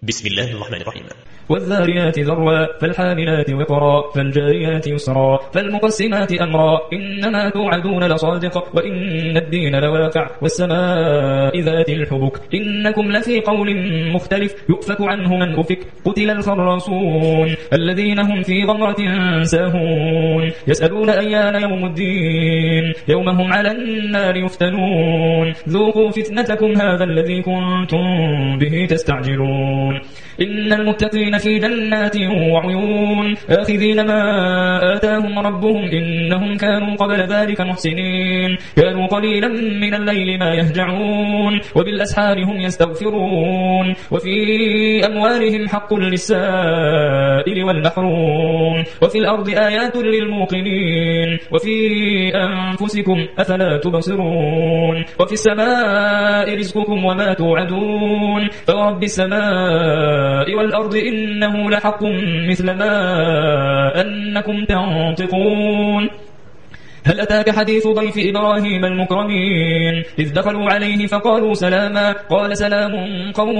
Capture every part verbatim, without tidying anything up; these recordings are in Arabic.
بسم الله الرحمن الرحيم. والذاريات ذروا فالحاملات وقرا فالجاريات يسرا فالمقسمات أمرا إنما توعدون لصادق وإن الدين لواقع والسماء ذات الحبك إنكم لفي قول مختلف يؤفك عنه من أفك قتل الخراصون الذين هم في غمرة ساهون يسألون أيان يوم الدين يوم هم على النار يفتنون ذوقوا فتنتكم هذا الذي كنتم به تستعجلون إن المتقين في جنات وعيون آخذين ما آتاهم ربهم إنهم كانوا قبل ذلك محسنين كانوا قليلا من الليل ما يهجعون وبالأسحار هم يستغفرون وفي أموالهم حق للسائل والمحروم وفي الأرض آيات للموقنين وفي أنفسكم أفلا تبصرون وفي السماء رزقكم وما توعدون فورب السماء والأرض إنه لحق مثل ما أنكم تنطقون هل أتاك حديث ضيف إبراهيم المكرمين إذ دخلوا عليه فقالوا سلاما قال سلام قوم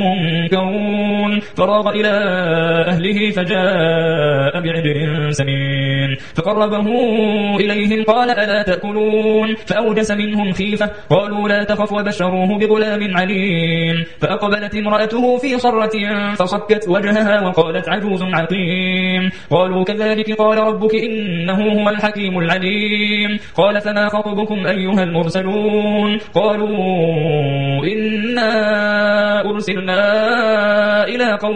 منكرون فراغ إلى أهله فجاء بعجل سمين فقربه إليهم قال ألا تأكلون فأوجس منهم خيفة قالوا لا تخف وبشروه بغلام عليم فأقبلت امرأته في صرة فصكت وجهها وقالت عجوز عقيم قالوا كذلك قال ربك إنه هو الحكيم العليم قال فما خطبكم أيها المرسلون قالوا إنا أرسلنا إلى قوم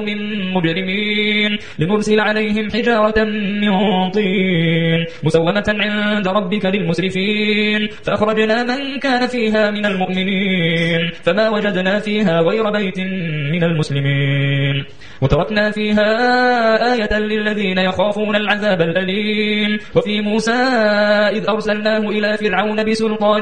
مجرمين لنرسل عليهم حجارة من طين مسومة عند ربك للمسرفين فأخرجنا من كان فيها من المؤمنين فما وجدنا فيها غير بيت من المسلمين وتركنا فيها آية للذين يخافون العذاب الأليم وفي موسى إذ أرسلناه إلى فرعون بسلطان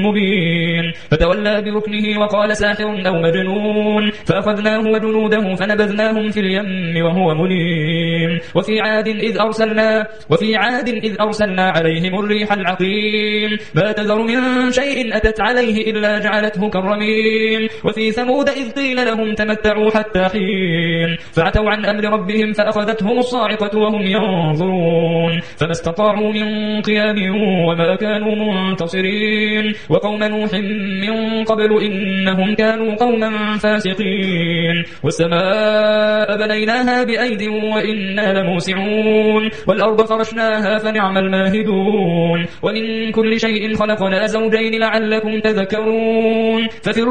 مبين فتولى بركنه وقال ساحر أو مجنون فأخذناه وجنوده فنبذناهم في اليم وهو مليم وفي عاد إذ أرسلنا وفي عاد إذ أرسلنا عليهم الريح العقيم ما تذر من شيء أتت عليه إلا جعلته كالرميم وفي ثمود إذ قيل لهم تمتعوا حتى حين فعتوا عن أمر ربهم فأخذتهم الصاعقة وهم ينظرون فما استطاعوا من قيام وما كانوا منتصرين وقوم نوح من قبل إنهم كانوا قوما فاسقين والسماء بنيناها بأيد وإنا لموسعون والأرض فرشناها فنعم الماهدون ومن كل شيء خلقنا زوجين لعلكم تذكرون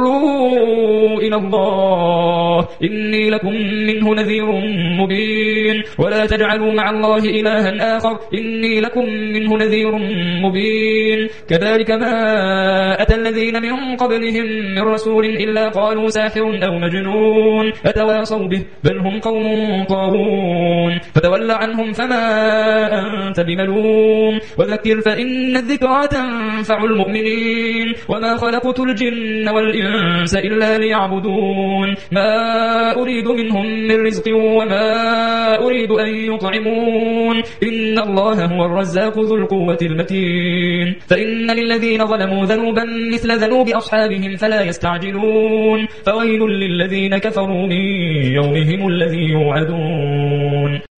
ففروا إلى الله إني لكم منه نذير مبين ولا تجعلوا مع الله إلها آخر إني لكم منه نذير مبين كذلك ما أتى الذين من قبلهم من رسول إلا قالوا ساحر أو مجنون أتواصوا به بل هم قوم طاغون فتول عنهم فما أنت بملوم وذكر فإن الذكرى تنفع المؤمنين وما خلقت الجن والإنس إلا ليعبدون ما أريد منهم من رزق وما أريد أن يطعمون إن الله هو الرزاق ذو القوة المتين فإن للذين ظلموا ذنوبا مثل ذنوب أصحابهم فلا يستعجلون فويل للذين كفروا من يومهم الذي يوعدون.